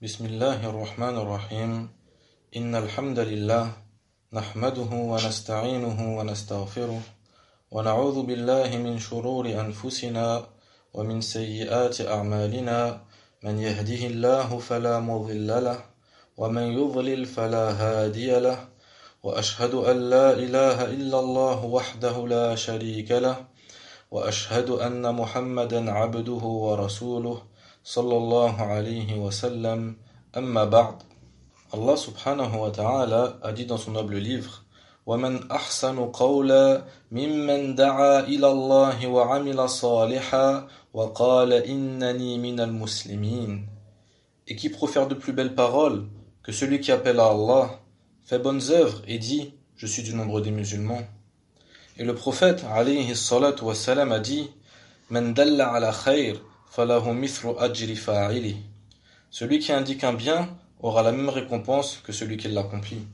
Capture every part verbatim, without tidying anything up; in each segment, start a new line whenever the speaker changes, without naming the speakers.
بسم الله الرحمن الرحيم إن الحمد لله نحمده ونستعينه ونستغفره ونعوذ بالله من شرور أنفسنا ومن سيئات أعمالنا من يهده الله فلا مضل له ومن يضلل فلا هادي له وأشهد أن لا إله إلا الله وحده لا شريك له وأشهد أن محمدا عبده ورسوله صلى الله عليه وسلم أما بعد. Allah subhanahu wa ta'ala a dit dans son noble livre وَمَنْ أَحْسَنُ قَوْلًا مِمَّنْ دَعَا إِلَى اللَّهِ وَعَمِلَ صَالِحًا وَقَالَ إِنَّنِي مِنَ الْمُسْلِمِينَ. Et qui profère de plus belles paroles que celui qui appelle à Allah, fait bonnes œuvres et dit je suis du nombre des musulmans. Et le prophète alayhi salatu wassalam a dit Man dalla ala khayr falahu mithlu ajri fa'ili. Celui qui indique un bien aura la même récompense que celui qui l'accomplit.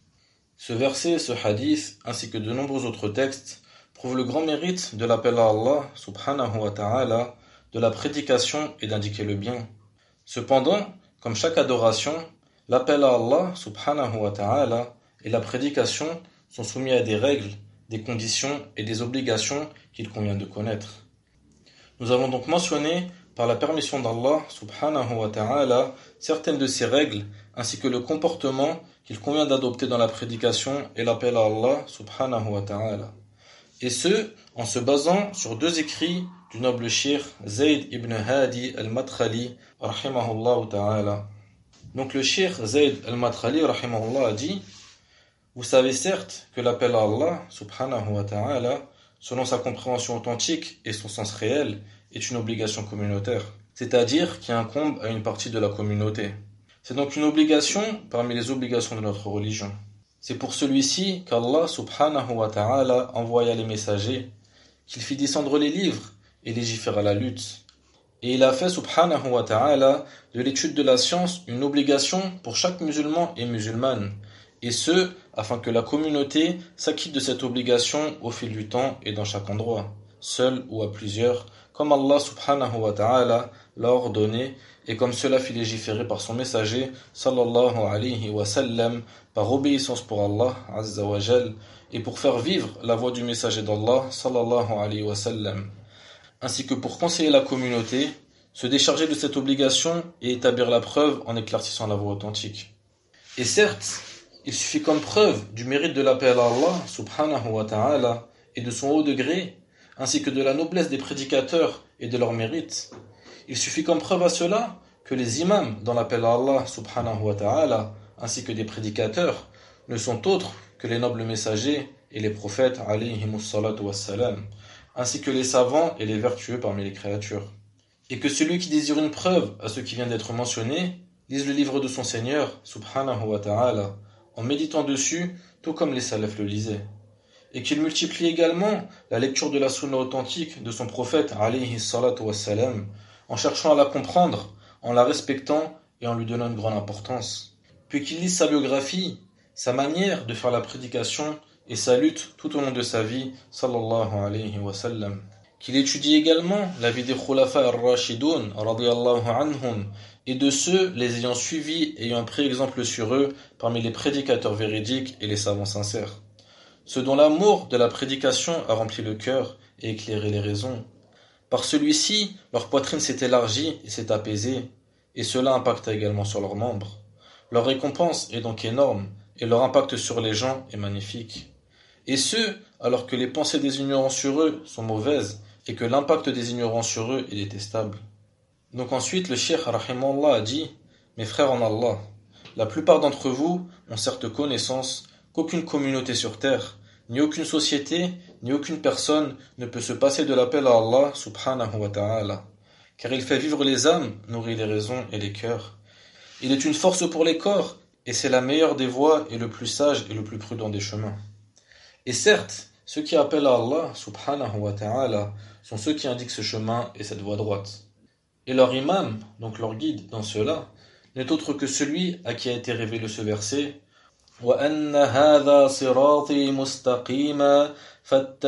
Ce verset, ce hadith, ainsi que de nombreux autres textes, prouvent le grand mérite de l'appel à Allah subhanahu wa ta'ala, de la prédication et d'indiquer le bien. Cependant, comme chaque adoration, l'appel à Allah subhanahu wa ta'ala et la prédication sont soumis à des règles, des conditions et des obligations qu'il convient de connaître. Nous avons donc mentionné, par la permission d'Allah subhanahu wa ta'ala, certaines de ces règles, ainsi que le comportement qu'il convient d'adopter dans la prédication et l'appel à Allah subhanahu wa ta'ala. Et ce, en se basant sur deux écrits du noble shir Zayd ibn Hadi al-Madkhali, rahimahullah ta'ala. Donc le shir Zayd al-Madkhali, rahimahullah, a dit Vous savez certes que l'appel à Allah subhanahu wa ta'ala, selon sa compréhension authentique et son sens réel, est une obligation communautaire, c'est-à-dire qui incombe à une partie de la communauté. C'est donc une obligation parmi les obligations de notre religion. C'est pour celui-ci qu'Allah subhanahu wa ta'ala envoya les messagers, qu'il fit descendre les livres et légiféra la lutte. Et il a fait subhanahu wa ta'ala de l'étude de la science une obligation pour chaque musulman et musulmane, et ce, afin que la communauté s'acquitte de cette obligation au fil du temps et dans chaque endroit, seul ou à plusieurs, comme Allah subhanahu wa ta'ala l'a ordonné et comme cela fit légiférer par son messager sallallahu alayhi wa sallam, par obéissance pour Allah azza wa jal et pour faire vivre la voie du messager d'Allah sallallahu alayhi wa sallam, ainsi que pour conseiller la communauté, se décharger de cette obligation et établir la preuve en éclaircissant la voie authentique. Et certes, il suffit comme preuve du mérite de l'appel à Allah subhanahu wa ta'ala et de son haut degré, ainsi que de la noblesse des prédicateurs et de leur mérite. Il suffit comme preuve à cela que les imams dans l'appel à Allah subhanahu wa ta'ala, ainsi que des prédicateurs, ne sont autres que les nobles messagers et les prophètes alayhimus salatu wassalam, ainsi que les savants et les vertueux parmi les créatures. Et que celui qui désire une preuve à ce qui vient d'être mentionné, lise le livre de son Seigneur subhanahu wa ta'ala, en méditant dessus, tout comme les salafs le lisaient. Et qu'il multiplie également la lecture de la sunna authentique de son prophète alayhi salatu wassalam, en cherchant à la comprendre, en la respectant et en lui donnant une grande importance. Puis qu'il lise sa biographie, sa manière de faire la prédication et sa lutte tout au long de sa vie, sallallahu alayhi wa sallam. Qu'il étudie également la vie des khulafa ar-rashidun, radiyallahu anhum, et de ceux les ayant suivis et ayant pris exemple sur eux parmi les prédicateurs véridiques et les savants sincères. Ceux dont l'amour de la prédication a rempli le cœur et éclairé les raisons. Par celui-ci, leur poitrine s'est élargie et s'est apaisée, et cela impacta également sur leurs membres. Leur récompense est donc énorme, et leur impact sur les gens est magnifique. Et ce, alors que les pensées des ignorants sur eux sont mauvaises, et que l'impact des ignorants sur eux est détestable. Donc ensuite, le cheikh rahimahullah a dit « Mes frères en Allah, la plupart d'entre vous ont certes connaissance qu'aucune communauté sur terre, ni aucune société, ni aucune personne ne peut se passer de l'appel à Allah subhanahu wa ta'ala, car il fait vivre les âmes, nourrit les raisons et les cœurs. Il est une force pour les corps, et c'est la meilleure des voies et le plus sage et le plus prudent des chemins. Et certes, ceux qui appellent à Allah subhanahu wa ta'ala sont ceux qui indiquent ce chemin et cette voie droite. Et leur imam, donc leur guide dans cela, n'est autre que celui à qui a été révélé ce verset وَأَنَّ هَذَا صِرَاطِي مُسْتَقِيمًا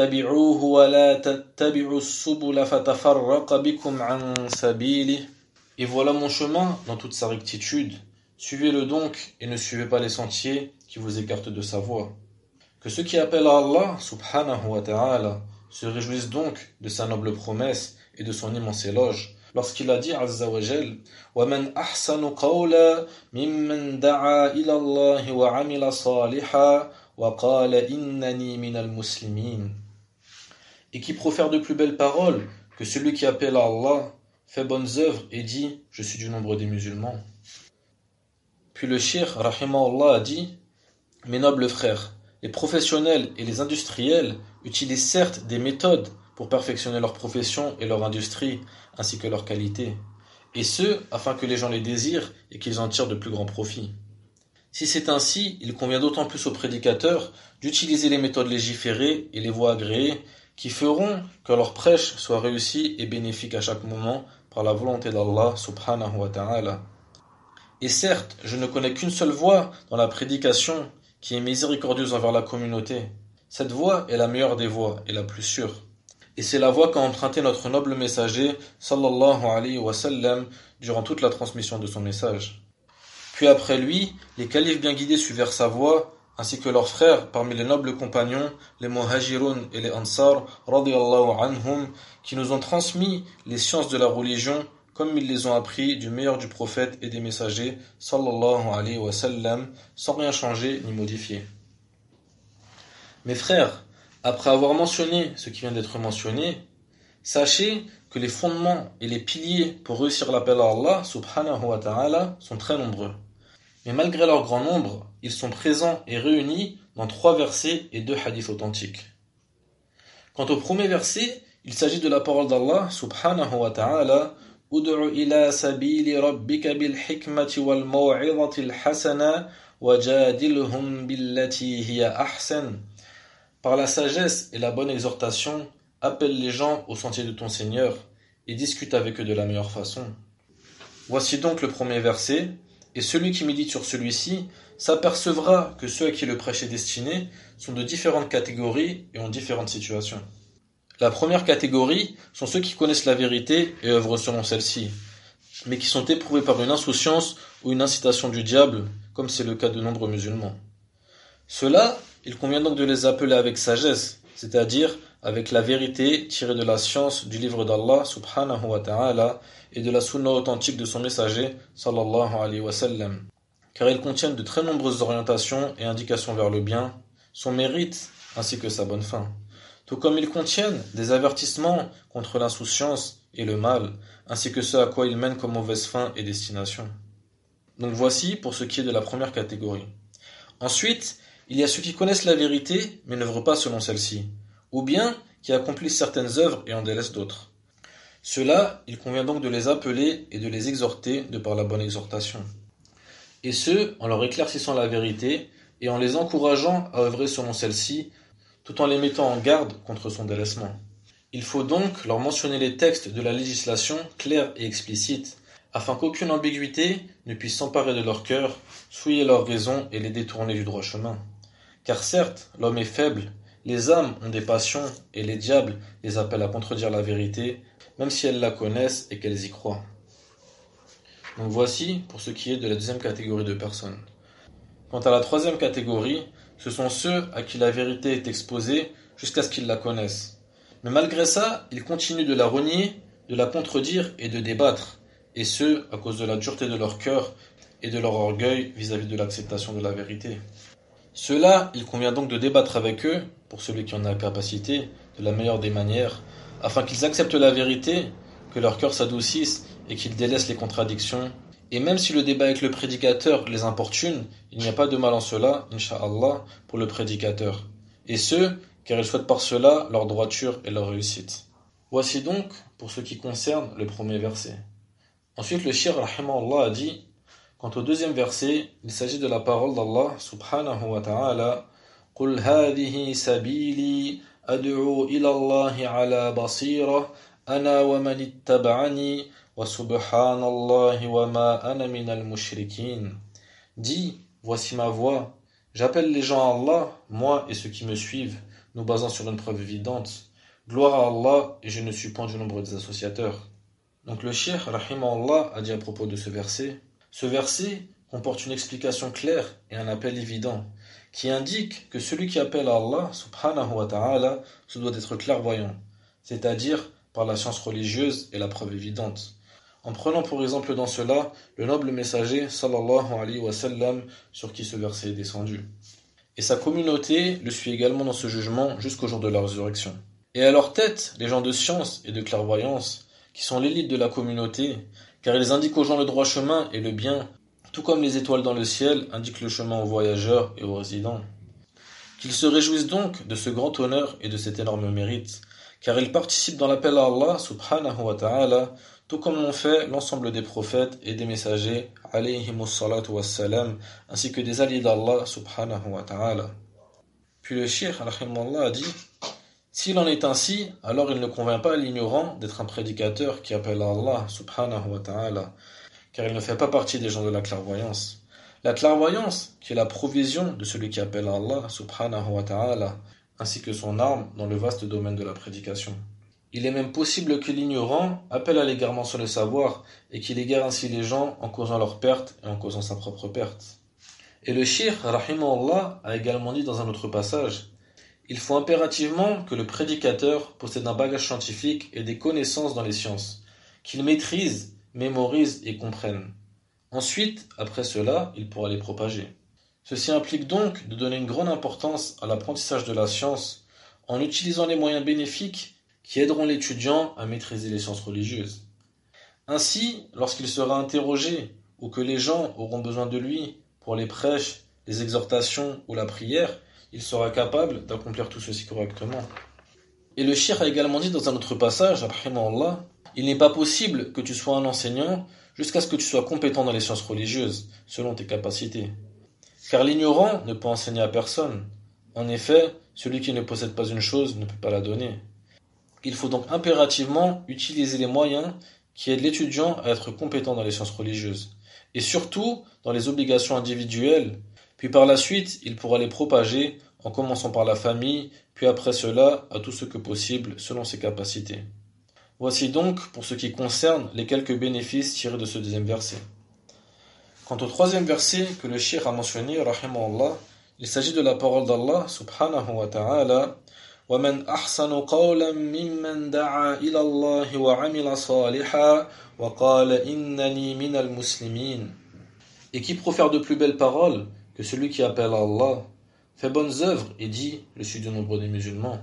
فَاتَّبِعُوهُ وَلَا تَتَّبِعُوا السُّبُلَ فَتَفَرَّقَ بِكُمْ عَنْ سَبِيلِهِ. Et voilà mon chemin dans toute sa rectitude. Suivez-le donc et ne suivez pas les sentiers qui vous écartent de sa voie. Que ceux qui appellent à Allah, subhanahu wa ta'ala, se réjouissent donc de sa noble promesse et de son immense éloge, lorsqu'il a dit azza wa jal وَمَنْ أَحْسَنُ قَوْلًا مِمَّنْ دَعَا إِلَى اللَّهِ وَعَمِلَ صَالِحًا وَقَالَ إِنَّنِي مِنَ الْمُسْلِمِينَ. Et qui profère de plus belles paroles que celui qui appelle à Allah, fait bonnes œuvres et dit « Je suis du nombre des musulmans ». Puis le cheikh, rahimahullah, a dit « Mes nobles frères, les professionnels et les industriels utilisent certes des méthodes pour perfectionner leur profession et leur industrie, ainsi que leur qualité, et ce, afin que les gens les désirent et qu'ils en tirent de plus grands profits. Si c'est ainsi, il convient d'autant plus aux prédicateurs d'utiliser les méthodes légiférées et les voies agréées qui feront que leur prêche soit réussie et bénéfique à chaque moment par la volonté d'Allah subhanahu wa ta'ala. Et certes, je ne connais qu'une seule voie dans la prédication qui est miséricordieuse envers la communauté. Cette voie est la meilleure des voies et la plus sûre. Et c'est la voie qu'a emprunté notre noble messager sallallahu alayhi wa sallam durant toute la transmission de son message. Puis après lui, les califes bien guidés suivirent sa voie, ainsi que leurs frères parmi les nobles compagnons, les muhajirun et les ansar, radiyallahu anhum, qui nous ont transmis les sciences de la religion comme ils les ont appris du meilleur du prophète et des messagers, sallallahu alayhi wa sallam, sans rien changer ni modifier. Mes frères, après avoir mentionné ce qui vient d'être mentionné, sachez que les fondements et les piliers pour réussir l'appel à Allah, subhanahu wa ta'ala, sont très nombreux. Mais malgré leur grand nombre, ils sont présents et réunis dans trois versets et deux hadiths authentiques. Quant au premier verset, il s'agit de la parole d'Allah, subhanahu wa ta'ala, Ud'u ila sabili rabbika bil hikmati wal maw'izati al hasana wajadilhum billati hiya ahsan. Par la sagesse et la bonne exhortation, appelle les gens au sentier de ton Seigneur et discute avec eux de la meilleure façon. Voici donc le premier verset, et celui qui médite sur celui-ci s'apercevra que ceux à qui le prêche est destiné sont de différentes catégories et ont différentes situations. La première catégorie sont ceux qui connaissent la vérité et œuvrent selon celle-ci, mais qui sont éprouvés par une insouciance ou une incitation du diable, comme c'est le cas de nombreux musulmans. Ceux-là, il convient donc de les appeler avec sagesse, c'est-à-dire avec la vérité tirée de la science du livre d'Allah subhanahu wa ta'ala et de la sunna authentique de son messager sallallahu alayhi wa sallam, car ils contiennent de très nombreuses orientations et indications vers le bien, son mérite ainsi que sa bonne fin, tout comme ils contiennent des avertissements contre l'insouciance et le mal, ainsi que ce à quoi ils mènent comme mauvaise fin et destination. Donc voici pour ce qui est de la première catégorie. Ensuite, il y a ceux qui connaissent la vérité mais n'œuvrent pas selon celle-ci, ou bien qui accomplissent certaines œuvres et en délaissent d'autres. Ceux-là, il convient donc de les appeler et de les exhorter de par la bonne exhortation. Et ce, en leur éclaircissant la vérité et en les encourageant à œuvrer selon celle-ci, tout en les mettant en garde contre son délaissement. Il faut donc leur mentionner les textes de la législation clairs et explicites, afin qu'aucune ambiguïté ne puisse s'emparer de leur cœur, souiller leur raison et les détourner du droit chemin. Car certes, l'homme est faible, les âmes ont des passions et les diables les appellent à contredire la vérité, même si elles la connaissent et qu'elles y croient. Donc voici pour ce qui est de la deuxième catégorie de personnes. Quant à la troisième catégorie, ce sont ceux à qui la vérité est exposée jusqu'à ce qu'ils la connaissent. Mais malgré ça, ils continuent de la renier, de la contredire et de débattre, et ce, à cause de la dureté de leur cœur et de leur orgueil vis-à-vis de l'acceptation de la vérité. Ceux-là, il convient donc de débattre avec eux, pour celui qui en a la capacité, de la meilleure des manières, afin qu'ils acceptent la vérité, que leur cœur s'adoucisse et qu'ils délaissent les contradictions. Et même si le débat avec le prédicateur les importune, il n'y a pas de mal en cela, incha'Allah, pour le prédicateur. Et ce, car ils souhaitent par cela leur droiture et leur réussite. Voici donc, pour ce qui concerne le premier verset. Ensuite, le cheikh rahimahullah a dit, quant au deuxième verset, il s'agit de la parole d'Allah subhanahu wa ta'ala, قُلْ هَذِهِ سَبِيلِي أَدْعُو إِلَى اللَّهِ عَلَى بَصِيرَةٍ أَنَا وَمَنِ اتَّبَعَنِي وَسُبْحَانَ اللَّهِ وَمَا أَنَا مِنَ الْمُشْرِكِينَ. Dis, voici ma voix, j'appelle les gens à Allah, moi et ceux qui me suivent, nous basant sur une preuve évidente. Gloire à Allah, et je ne suis point du nombre des associateurs. Donc le cheikh, rahimahullah, a dit à propos de ce verset, ce verset comporte une explication claire et un appel évident, qui indique que celui qui appelle à Allah, subhanahu wa ta'ala, se doit d'être clairvoyant, c'est-à-dire par la science religieuse et la preuve évidente. En prenant pour exemple dans cela le noble messager, sallallahu alayhi wa sallam, sur qui ce verset est descendu. Et sa communauté le suit également dans ce jugement jusqu'au jour de la résurrection. Et à leur tête, les gens de science et de clairvoyance, qui sont l'élite de la communauté, car ils indiquent aux gens le droit chemin et le bien, tout comme les étoiles dans le ciel indiquent le chemin aux voyageurs et aux résidents. Qu'ils se réjouissent donc de ce grand honneur et de cet énorme mérite, car ils participent dans l'appel à Allah, subhanahu wa ta'ala, tout comme l'ont fait l'ensemble des prophètes et des messagers, alayhimus salatu wassalam, ainsi que des alliés d'Allah, subhanahu wa ta'ala. Puis le cheikh, rahimahullah, a dit, s'il en est ainsi, alors il ne convient pas à l'ignorant d'être un prédicateur qui appelle à Allah, subhanahu wa ta'ala, car il ne fait pas partie des gens de la clairvoyance. La clairvoyance, qui est la provision de celui qui appelle à Allah, subhanahu wa ta'ala, ainsi que son arme dans le vaste domaine de la prédication. Il est même possible que l'ignorant appelle à l'égarement sur le savoir et qu'il égare ainsi les gens en causant leur perte et en causant sa propre perte. Et le cheikh, rahimahullah, a également dit dans un autre passage, il faut impérativement que le prédicateur possède un bagage scientifique et des connaissances dans les sciences, qu'il maîtrise, mémorise et comprenne. Ensuite, après cela, il pourra les propager. Ceci implique donc de donner une grande importance à l'apprentissage de la science en utilisant les moyens bénéfiques qui aideront l'étudiant à maîtriser les sciences religieuses. Ainsi, lorsqu'il sera interrogé ou que les gens auront besoin de lui pour les prêches, les exhortations ou la prière, il sera capable d'accomplir tout ceci correctement. Et le cheikh a également dit dans un autre passage, rahimahullah, il n'est pas possible que tu sois un enseignant jusqu'à ce que tu sois compétent dans les sciences religieuses, selon tes capacités. Car l'ignorant ne peut enseigner à personne. En effet, celui qui ne possède pas une chose ne peut pas la donner. Il faut donc impérativement utiliser les moyens qui aident l'étudiant à être compétent dans les sciences religieuses, et surtout dans les obligations individuelles, puis par la suite il pourra les propager en commençant par la famille, puis après cela à tout ce que possible selon ses capacités. Voici donc pour ce qui concerne les quelques bénéfices tirés de ce deuxième verset. Quant au troisième verset que le cheikh a mentionné, rahimahullah, il s'agit de la parole d'Allah subhanahu wa ta'ala, وَمَنْ أَحْسَنُ قَوْلًا مِمَّنْ دَعَا إِلَى اللَّهِ وَعَمِلَ صَالِحًا وَقَالَ إِنَّنِي مِنَ الْمُسْلِمِينَ. Et qui profère de plus belles paroles que celui qui appelle à Allah, fait bonnes œuvres et dit, je suis du nombre des musulmans.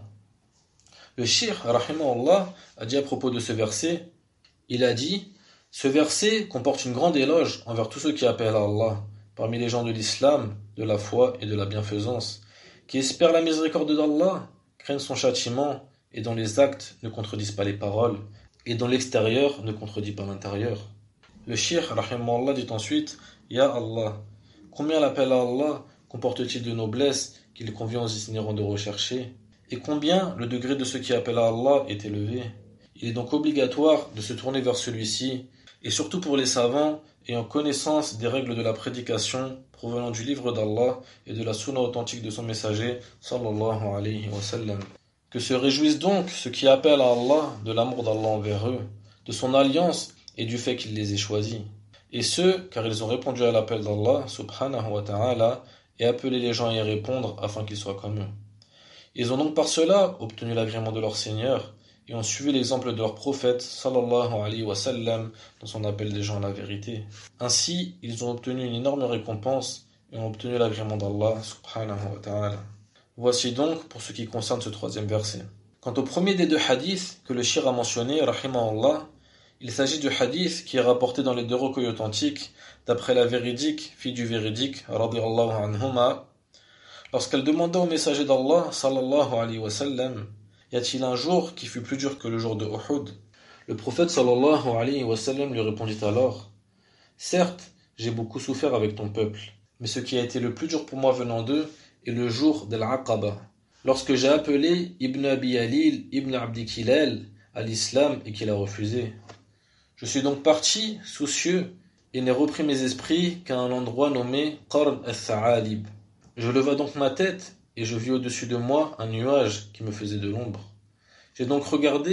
Le cheikh, rahimahullah, a dit à propos de ce verset, il a dit, ce verset comporte une grande éloge envers tous ceux qui appellent à Allah, parmi les gens de l'islam, de la foi et de la bienfaisance, qui espèrent la miséricorde d'Allah, craignent son châtiment et dont les actes ne contredisent pas les paroles et dont l'extérieur ne contredit pas l'intérieur. Le cheikh, rahimahullah, dit ensuite, Ya Allah, combien l'appel à Allah comporte-t-il de noblesse qu'il convient aux itinérants de rechercher, et combien le degré de ceux qui appellent à Allah est élevé. Il est donc obligatoire de se tourner vers celui-ci, et surtout pour les savants ayant connaissance des règles de la prédication provenant du livre d'Allah et de la sunna authentique de son messager, sallallahu alayhi wa sallam. Que se réjouissent donc ceux qui appellent à Allah de l'amour d'Allah envers eux, de son alliance et du fait qu'il les ait choisis. Et ceux, car ils ont répondu à l'appel d'Allah, subhanahu wa ta'ala, et appelé les gens à y répondre afin qu'ils soient comme eux. Ils ont donc par cela obtenu l'agrément de leur Seigneur, et ont suivi l'exemple de leur prophète, sallallahu alayhi wa sallam, dans son appel des gens à la vérité. Ainsi, ils ont obtenu une énorme récompense, et ont obtenu l'agrément d'Allah, subhanahu wa ta'ala. Voici donc pour ce qui concerne ce troisième verset. Quant au premier des deux hadiths que le cheikh a mentionné, rahimahullah, il s'agit du hadith qui est rapporté dans les deux recueils authentiques, d'après la véridique, fille du véridique, radiyallahu anhuma, lorsqu'elle demanda au messager d'Allah, sallallahu alayhi wa sallam, y a-t-il un jour qui fut plus dur que le jour de Uhud? Le prophète sallallahu alayhi wa sallam lui répondit alors, certes, j'ai beaucoup souffert avec ton peuple, mais ce qui a été le plus dur pour moi venant d'eux est le jour d'Al-Aqaba, lorsque j'ai appelé Ibn Abi Alil, Ibn Abdi Kilal à l'islam et qu'il a refusé. Je suis donc parti, soucieux, et n'ai repris mes esprits qu'à un endroit nommé Qarn al-Tha'alib. Je leva donc ma tête, et je vis au-dessus de moi un nuage qui me faisait de l'ombre. J'ai donc regardé,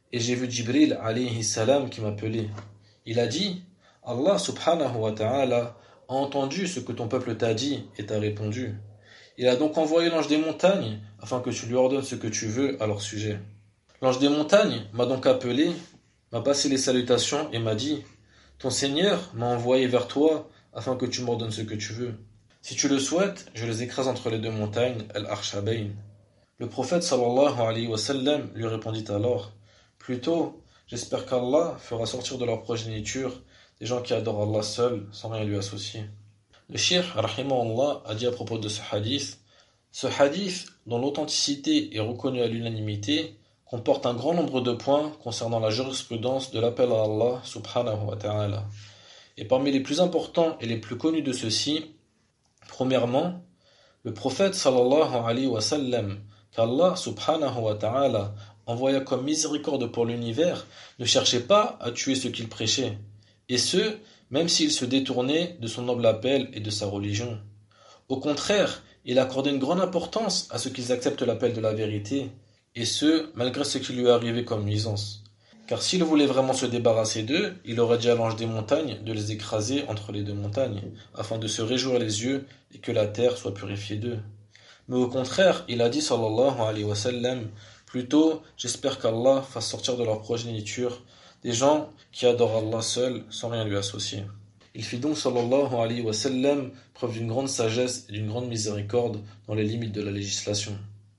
et j'ai vu Jibril alayhi salam qui m'appelait. Il a dit, Allah subhanahu wa ta'ala a entendu ce que ton peuple t'a dit et t'a répondu. Il a donc envoyé l'ange des montagnes afin que tu lui ordonnes ce que tu veux à leur sujet. L'ange des montagnes m'a donc appelé, m'a passé les salutations et m'a dit, ton Seigneur m'a envoyé vers toi afin que tu m'ordonnes ce que tu veux. Si tu le souhaites, je les écrase entre les deux montagnes, Al-Arshabayn. Le prophète sallallahu alayhi wa sallam lui répondit alors, plutôt, j'espère qu'Allah fera sortir de leur progéniture des gens qui adorent Allah seul, sans rien lui associer. Le Cheikh, rahimahullah, a dit à propos de ce hadith, ce hadith, dont l'authenticité est reconnue à l'unanimité, comporte un grand nombre de points concernant la jurisprudence de l'appel à Allah subhanahu wa ta'ala. Et parmi les plus importants et les plus connus de ceux-ci, premièrement, le prophète sallallahu alayhi wa sallam, qu'Allah subhanahu wa ta'ala envoya comme miséricorde pour l'univers, ne cherchait pas à tuer ceux qu'il prêchait, et ce, même s'il se détournait de son noble appel et de sa religion. Au contraire, il accordait une grande importance à ce qu'ils acceptent l'appel de la vérité, et ce, malgré ce qui lui est arrivé comme nuisance. Car s'il voulait vraiment se débarrasser d'eux, il aurait dit à l'ange des montagnes de les écraser entre les deux montagnes, afin de se réjouir les yeux et que la terre soit purifiée d'eux. Mais au contraire, il a dit sallallahu alayhi wa sallam, plutôt, j'espère qu'Allah fasse sortir de leur progéniture des gens qui adorent Allah seul, sans rien lui associer. Il fit donc sallallahu alayhi wa sallam preuve d'une grande sagesse et d'une grande miséricorde dans les limites de la législation.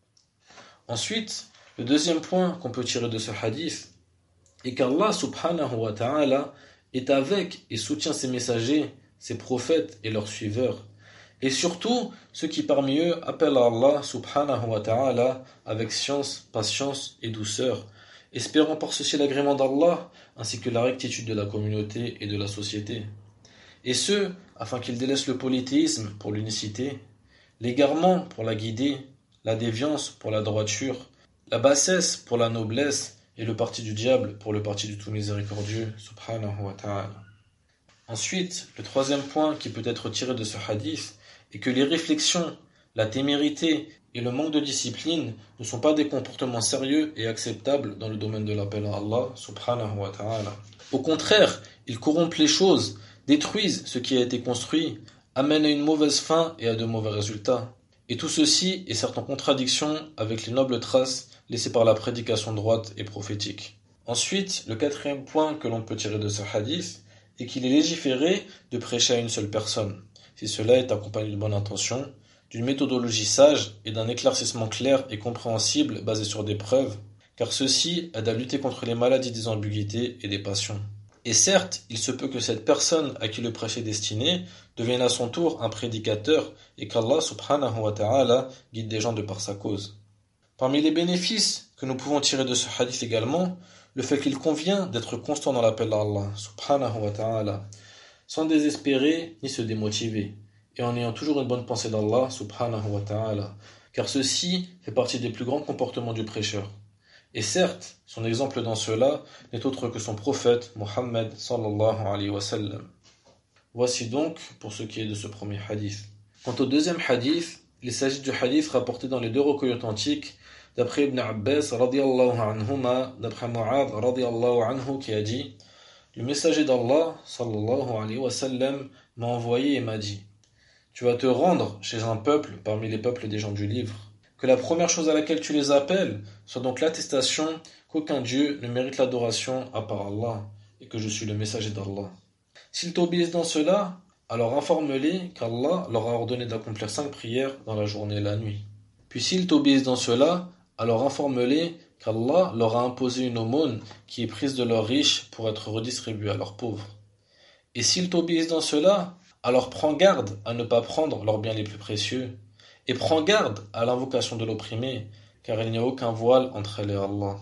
Ensuite, le deuxième point qu'on peut tirer de ce hadith est qu'Allah subhanahu wa ta'ala est avec et soutient ses messagers, ses prophètes et leurs suiveurs, et surtout ceux qui parmi eux appellent à Allah subhanahu wa ta'ala avec science, patience et douceur, espérant par ceci l'agrément d'Allah ainsi que la rectitude de la communauté et de la société. Et ce, afin qu'ils délaissent le polythéisme pour l'unicité, l'égarement pour la guider, la déviance pour la droiture, la bassesse pour la noblesse et le parti du diable pour le parti du tout miséricordieux, subhanahu wa ta'ala. Ensuite, le troisième point qui peut être tiré de ce hadith est que les réflexions, la témérité et le manque de discipline ne sont pas des comportements sérieux et acceptables dans le domaine de l'appel à Allah, subhanahu wa ta'ala. Au contraire, ils corrompent les choses, détruisent ce qui a été construit, amènent à une mauvaise fin et à de mauvais résultats. Et tout ceci est certes en contradiction avec les nobles traces laissées par la prédication droite et prophétique. Ensuite, le quatrième point que l'on peut tirer de ce hadith est qu'il est légiféré de prêcher à une seule personne, si cela est accompagné de bonne intention, d'une méthodologie sage et d'un éclaircissement clair et compréhensible basé sur des preuves, car ceci aide à lutter contre les maladies des ambiguïtés et des passions. Et certes, il se peut que cette personne à qui le prêche est destiné devienne à son tour un prédicateur et qu'Allah subhanahu wa ta'ala guide des gens de par sa cause. Parmi les bénéfices que nous pouvons tirer de ce hadith également, le fait qu'il convient d'être constant dans l'appel à Allah subhanahu wa ta'ala, sans désespérer ni se démotiver, et en ayant toujours une bonne pensée d'Allah subhanahu wa ta'ala, car ceci fait partie des plus grands comportements du prêcheur. Et certes, son exemple dans cela n'est autre que son prophète, Muhammad sallallahu alayhi wa sallam. Voici donc pour ce qui est de ce premier hadith. Quant au deuxième hadith, il s'agit du hadith rapporté dans les deux recueils authentiques, d'après Ibn Abbas radiyallahu anhuma, d'après Mu'adh radiyallahu anhu qui a dit, le messager d'Allah sallallahu alayhi wa sallam m'a envoyé et m'a dit, tu vas te rendre chez un peuple parmi les peuples des gens du livre. Que la première chose à laquelle tu les appelles soit donc l'attestation qu'aucun Dieu ne mérite l'adoration à part Allah et que je suis le messager d'Allah. S'ils t'obéissent dans cela, alors informe-les qu'Allah leur a ordonné d'accomplir cinq prières dans la journée et la nuit. Puis s'ils t'obéissent dans cela, alors informe-les qu'Allah leur a imposé une aumône qui est prise de leurs riches pour être redistribuée à leurs pauvres. Et s'ils t'obéissent dans cela, alors prends garde à ne pas prendre leurs biens les plus précieux. Et prends garde à l'invocation de l'opprimé, car il n'y a aucun voile entre elle et Allah.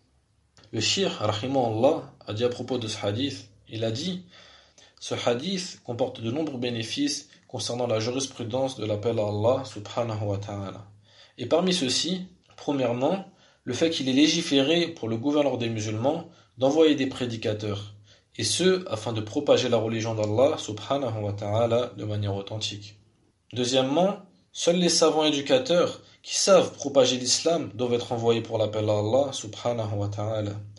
Le Cheikh, rahimahullah, a dit à propos de ce hadith, il a dit, ce hadith comporte de nombreux bénéfices concernant la jurisprudence de l'appel à Allah, subhanahu wa ta'ala. Et parmi ceux-ci, premièrement, le fait qu'il est légiféré pour le gouverneur des musulmans d'envoyer des prédicateurs, et ce, afin de propager la religion d'Allah, subhanahu wa ta'ala, de manière authentique. Deuxièmement, seuls les savants éducateurs qui savent propager l'islam doivent être envoyés pour l'appel à Allah subhanahu wa ta'ala.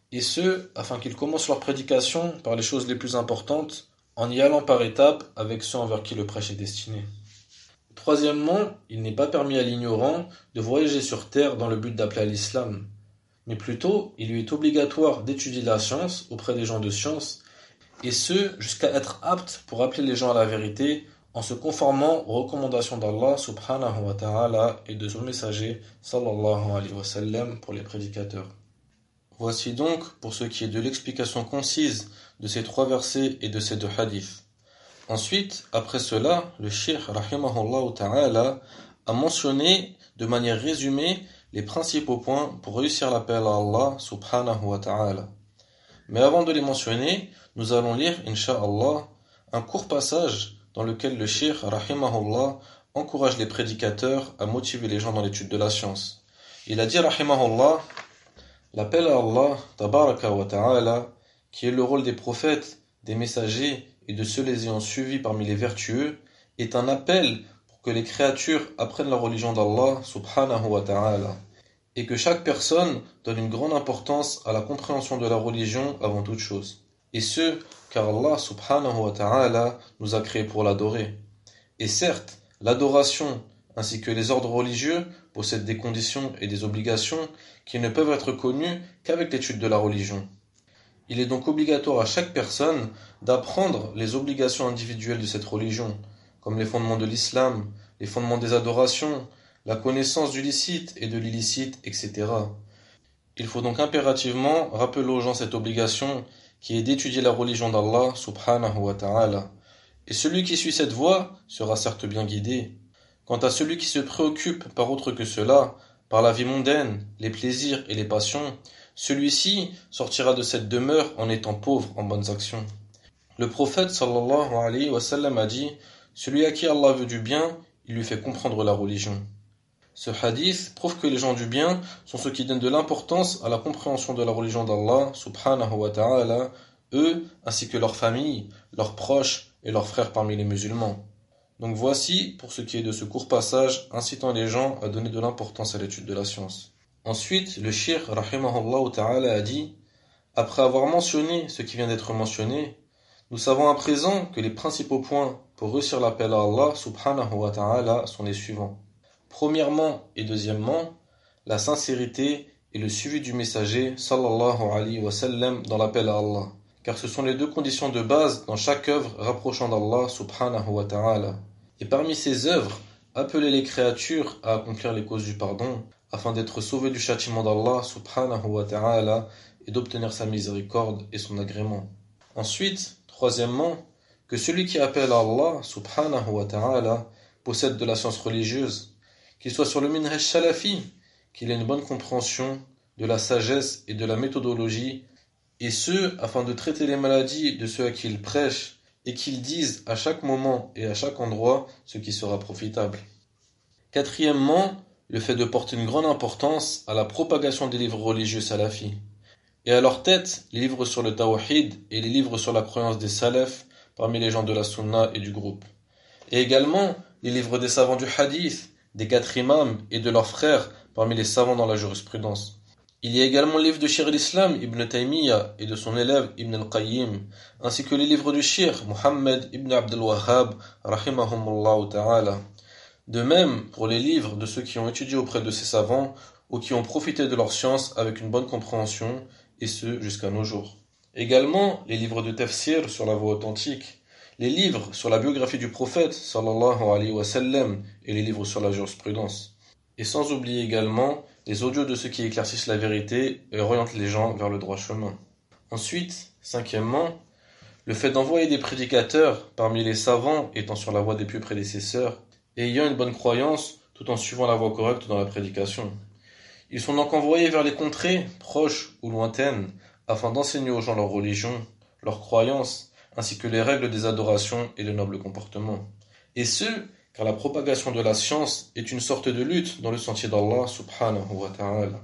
et ce, afin qu'ils commencent leur prédication par les choses les plus importantes, en y allant par étapes avec ceux envers qui le prêche est destiné. Troisièmement, il n'est pas permis à l'ignorant de voyager sur terre dans le but d'appeler à l'islam, mais plutôt il lui est obligatoire d'étudier la science auprès des gens de science, et ce, jusqu'à être apte pour appeler les gens à la vérité, en se conformant aux recommandations d'Allah subhanahu wa ta'ala et de son messager sallallahu alayhi wa sallam pour les prédicateurs. Voici donc pour ce qui est de l'explication concise de ces trois versets et de ces deux hadiths. Ensuite, après cela, le cheikh rahimahullah ta'ala a mentionné de manière résumée les principaux points pour réussir l'appel à Allah subhanahu wa ta'ala. Mais avant de les mentionner, nous allons lire, insha'Allah, un court passage dans lequel le cheikh rahimahullah encourage les prédicateurs à motiver les gens dans l'étude de la science. Il a dit rahimahullah: l'appel à Allah, tabaraka wa ta'ala, qui est le rôle des prophètes, des messagers et de ceux les ayant suivis parmi les vertueux, est un appel pour que les créatures apprennent la religion d'Allah, subhanahu wa ta'ala, et que chaque personne donne une grande importance à la compréhension de la religion avant toute chose. Et ce, car Allah, subhanahu wa ta'ala, nous a créés pour l'adorer. Et certes, l'adoration, ainsi que les ordres religieux, possèdent des conditions et des obligations qui ne peuvent être connues qu'avec l'étude de la religion. Il est donc obligatoire à chaque personne d'apprendre les obligations individuelles de cette religion, comme les fondements de l'islam, les fondements des adorations, la connaissance du licite et de l'illicite, et cetera. Il faut donc impérativement rappeler aux gens cette obligation qui est d'étudier la religion d'Allah subhanahu wa ta'ala. Et celui qui suit cette voie sera certes bien guidé. Quant à celui qui se préoccupe par autre que cela, par la vie mondaine, les plaisirs et les passions, celui-ci sortira de cette demeure en étant pauvre en bonnes actions. Le prophète sallallahu alayhi wa sallam a dit: celui à qui Allah veut du bien, il lui fait comprendre la religion. Ce hadith prouve que les gens du bien sont ceux qui donnent de l'importance à la compréhension de la religion d'Allah subhanahu wa ta'ala, eux ainsi que leurs familles, leurs proches et leurs frères parmi les musulmans. Donc voici pour ce qui est de ce court passage incitant les gens à donner de l'importance à l'étude de la science. Ensuite, le cheikh rahimahullah ta'ala a dit: après avoir mentionné ce qui vient d'être mentionné, nous savons à présent que les principaux points pour réussir l'appel à Allah subhanahu wa ta'ala sont les suivants. Premièrement et deuxièmement, la sincérité et le suivi du messager sallallahu alayhi wa sallam dans l'appel à Allah, car ce sont les deux conditions de base dans chaque œuvre rapprochant d'Allah subhanahu wa ta'ala. Et parmi ces œuvres, appeler les créatures à accomplir les causes du pardon, afin d'être sauvés du châtiment d'Allah subhanahu wa ta'ala et d'obtenir sa miséricorde et son agrément. Ensuite, troisièmement, que celui qui appelle à Allah subhanahu wa ta'ala possède de la science religieuse, qu'il soit sur le minhaj salafi, qu'il ait une bonne compréhension de la sagesse et de la méthodologie, et ce, afin de traiter les maladies de ceux à qui il prêche, et qu'il dise à chaque moment et à chaque endroit ce qui sera profitable. Quatrièmement, le fait de porter une grande importance à la propagation des livres religieux salafis, et à leur tête, les livres sur le tawhid et les livres sur la croyance des salafs parmi les gens de la sunna et du groupe. Et également, les livres des savants du hadith, des quatre imams et de leurs frères parmi les savants dans la jurisprudence. Il y a également le livre de Cheikh al-Islam Ibn Taymiyyah et de son élève Ibn al-Qayyim, ainsi que les livres du Cheikh Muhammad Ibn Abdul Wahhab rahimahumullah ta'ala. De même pour les livres de ceux qui ont étudié auprès de ces savants ou qui ont profité de leur science avec une bonne compréhension, et ce jusqu'à nos jours. Également les livres de tafsir sur la voie authentique, les livres sur la biographie du prophète sallallahu alayhi wa sallam et les livres sur la jurisprudence. Et sans oublier également les audios de ceux qui éclaircissent la vérité et orientent les gens vers le droit chemin. Ensuite, cinquièmement, le fait d'envoyer des prédicateurs parmi les savants étant sur la voie des pieux prédécesseurs et ayant une bonne croyance tout en suivant la voie correcte dans la prédication. Ils sont donc envoyés vers les contrées, proches ou lointaines, afin d'enseigner aux gens leur religion, leurs croyances, ainsi que les règles des adorations et les nobles comportements. Et ce, car la propagation de la science est une sorte de lutte dans le sentier d'Allah subhanahu wa ta'ala.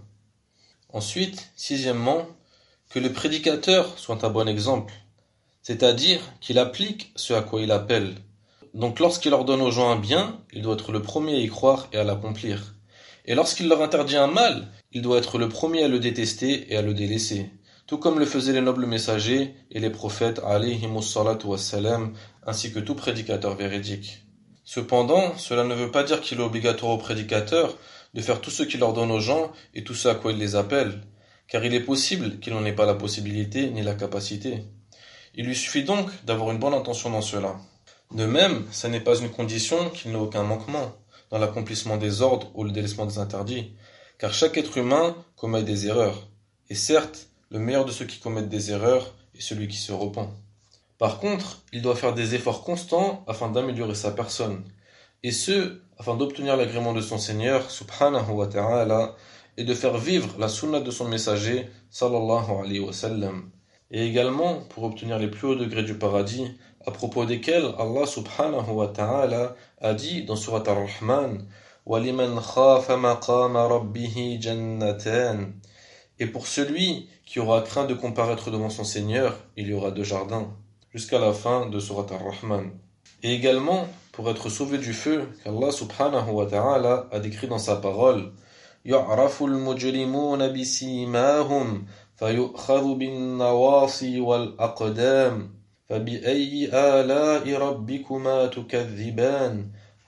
Ensuite, sixièmement, que le prédicateur soit un bon exemple, c'est-à-dire qu'il applique ce à quoi il appelle. Donc lorsqu'il ordonne aux gens un bien, il doit être le premier à y croire et à l'accomplir. Et lorsqu'il leur interdit un mal, il doit être le premier à le détester et à le délaisser. tout comme le faisaient les nobles messagers et les prophètes alayhimus salatu wassalam, ainsi que tout prédicateur véridique. Cependant, cela ne veut pas dire qu'il est obligatoire aux prédicateurs de faire tout ce qu'il ordonne aux gens et tout ce à quoi il les appelle, car il est possible qu'il n'en ait pas la possibilité ni la capacité. Il lui suffit donc d'avoir une bonne intention dans cela. De même, ce n'est pas une condition qu'il n'ait aucun manquement dans l'accomplissement des ordres ou le délaissement des interdits, car chaque être humain commet des erreurs, et certes, le meilleur de ceux qui commettent des erreurs est celui qui se repent. Par contre, il doit faire des efforts constants afin d'améliorer sa personne, et ce, afin d'obtenir l'agrément de son Seigneur, subhanahu wa ta'ala, et de faire vivre la sunna de son messager, sallallahu alayhi wa sallam, et également pour obtenir les plus hauts degrés du paradis, à propos desquels Allah subhanahu wa ta'ala a dit dans surat Ar-Rahman, وَلِمَنْ خَافَ مَقَامَ رَبِّهِ جَنَّتَانِ. Et pour celui qui aura craint de comparaître devant son Seigneur, il y aura deux jardins, jusqu'à la fin de surat Ar-Rahman. Et également, pour être sauvé du feu, qu'Allah subhanahu wa ta'ala a décrit dans sa parole, يُعْرَفُ الْمُجْرِمُونَ بِسِيمَاهُمْ فَيُؤْخَذُ بِالنَّوَاصِي وَالْأَقْدَامِ فَبِأَيِّ آلَاءِ رَبِّكُمَا تُكَذِّبَانِ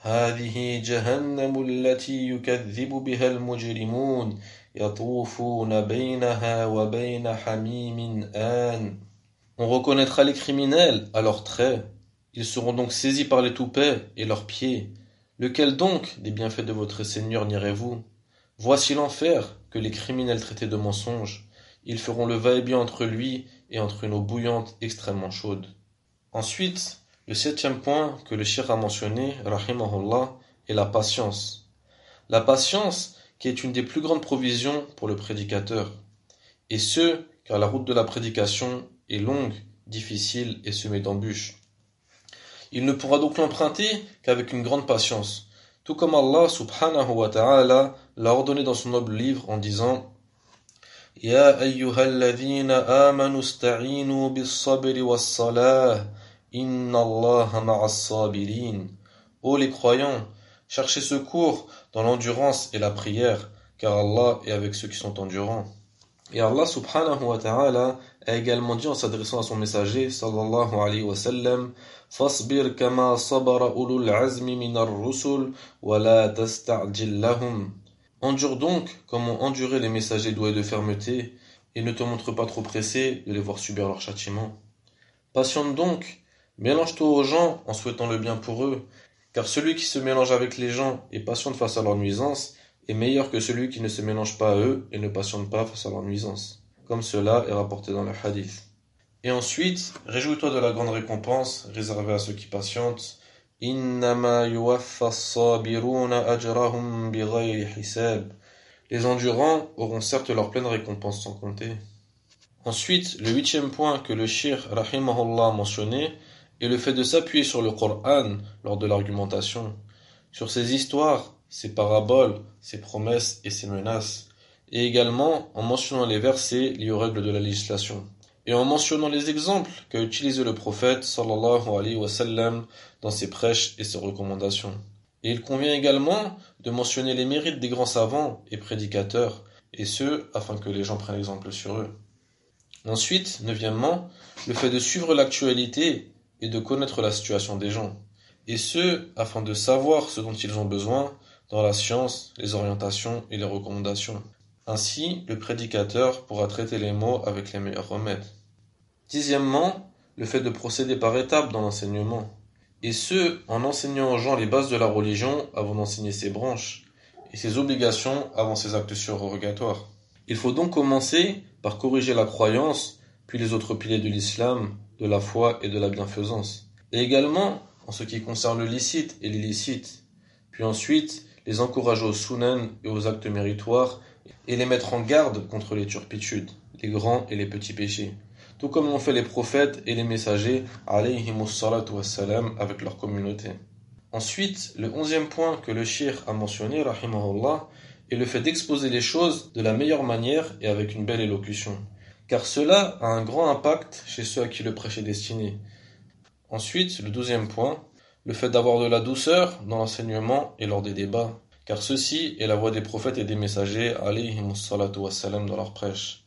هذه جهنم التي يكذب بها المجرمون يطوفون بينها وبين حميم آن. On reconnaîtra les criminels à leurs traits. Ils seront donc saisis par les toupets et leurs pieds. Lequel donc des bienfaits de votre Seigneur nierez-vous? Voici l'enfer que les criminels traités de mensonges. Ils feront le va-et-vient entre lui et entre une eau bouillante extrêmement chaude. Ensuite, le septième point que le cheikh a mentionné, rahimahullah, est la patience. La patience qui est une des plus grandes provisions pour le prédicateur. Et ce, car la route de la prédication est longue, difficile et semée d'embûches. Il ne pourra donc l'emprunter qu'avec une grande patience, tout comme Allah subhanahu wa ta'ala l'a ordonné dans son noble livre en disant « Ya ayyuhalladhina amanu ista'inu bis-sabri was-salah » Inna Allah ma'as sabirin. Ô les croyants, cherchez secours dans l'endurance et la prière, car Allah est avec ceux qui sont endurants. Et Allah subhanahu wa ta'ala a également dit en s'adressant à son messager, sallallahu alayhi wa sallam, Fasbir kama sabara ulul azmi minar rusul, wa la tasta'jil lahum. Endure donc comme ont enduré les messagers doués de fermeté, et ne te montre pas trop pressé de les voir subir leur châtiment. Patiente donc, mélange-toi aux gens en souhaitant le bien pour eux, car celui qui se mélange avec les gens et patiente face à leurs nuisances est meilleur que celui qui ne se mélange pas à eux et ne patiente pas face à leurs nuisances, comme cela est rapporté dans le hadith. Et ensuite, réjouis-toi de la grande récompense réservée à ceux qui patientent. Innama yuwaffa as-sabiruna ajrahum bighayri hisab. Les endurants auront certes leur pleine récompense sans compter. Ensuite, le huitième point que le cheikh rahimahullah a mentionné est le fait de s'appuyer sur le Coran lors de l'argumentation, sur ses histoires, ses paraboles, ses promesses et ses menaces, et également en mentionnant les versets liés aux règles de la législation, et en mentionnant les exemples qu'a utilisé le prophète sallallahu alayhi wa sallam dans ses prêches et ses recommandations. Et il convient également de mentionner les mérites des grands savants et prédicateurs, et ce, afin que les gens prennent exemple sur eux. Ensuite, neuvièmement, le fait de suivre l'actualité et de connaître la situation des gens, et ce, afin de savoir ce dont ils ont besoin dans la science, les orientations et les recommandations. Ainsi, le prédicateur pourra traiter les mots avec les meilleurs remèdes. Dixièmement, le fait de procéder par étapes dans l'enseignement, et ce, en enseignant aux gens les bases de la religion avant d'enseigner ses branches, et ses obligations avant ses actes surrogatoires. Il faut donc commencer par corriger la croyance, puis les autres piliers de l'islam, de la foi et de la bienfaisance, et également en ce qui concerne le licite et l'illicite, puis ensuite les encourager au sunan et aux actes méritoires, et les mettre en garde contre les turpitudes, les grands et les petits péchés, tout comme l'ont fait les prophètes et les messagers, alayhimus salatu wassalam, avec leur communauté. Ensuite, le onzième point que le cheikh a mentionné, rahimahullah, est le fait d'exposer les choses de la meilleure manière et avec une belle élocution, car cela a un grand impact chez ceux à qui le prêche est destiné. Ensuite, le douzième point, le fait d'avoir de la douceur dans l'enseignement et lors des débats, car ceci est la voie des prophètes et des messagers, alayhimus salatu wassalam, dans leur prêche.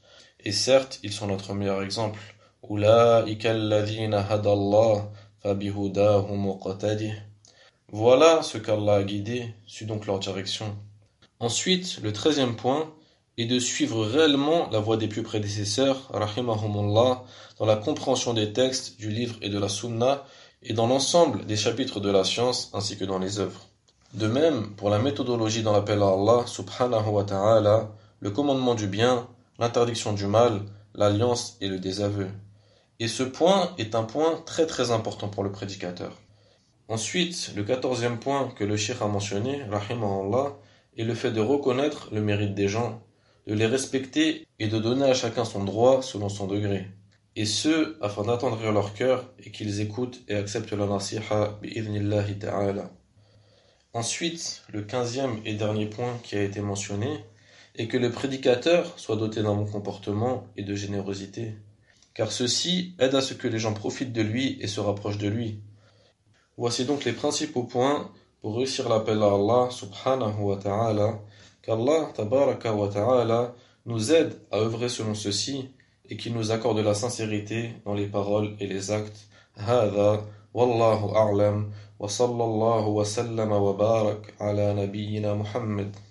Et certes, ils sont notre meilleur exemple. Ulaika alladhina hadallah fabihudahu muqtadih. Voilà ce qu'Allah a guidé, suis donc leur direction. Ensuite, le treizième point est de suivre réellement la voie des plus prédécesseurs, rahimahumullah, dans la compréhension des textes, du livre et de la sunna, et dans l'ensemble des chapitres de la science, ainsi que dans les œuvres. De même, pour la méthodologie dans l'appel à Allah, subhanahu wa ta'ala, le commandement du bien, l'interdiction du mal, l'alliance et le désaveu. Et ce point est un point très très important pour le prédicateur. Ensuite, le quatorzième point que le cheikh a mentionné, rahimahullah, est le fait de reconnaître le mérite des gens, de les respecter et de donner à chacun son droit selon son degré. Et ce, afin d'attendrir leur cœur et qu'ils écoutent et acceptent la nasiha bi'idhnillahi ta'ala. Ensuite, le quinzième et dernier point qui a été mentionné est que le prédicateur soit doté d'un bon comportement et de générosité, car ceci aide à ce que les gens profitent de lui et se rapprochent de lui. Voici donc les principaux points pour réussir l'appel à Allah subhanahu wa ta'ala, qu'Allah tabaraka wa ta'ala nous aide à œuvrer selon ceci et qu'il nous accorde la sincérité dans les paroles et les actes. Hada wallahu a'lam wa sallallahu wa sallama wa barak ala nabiyyina Muhammad.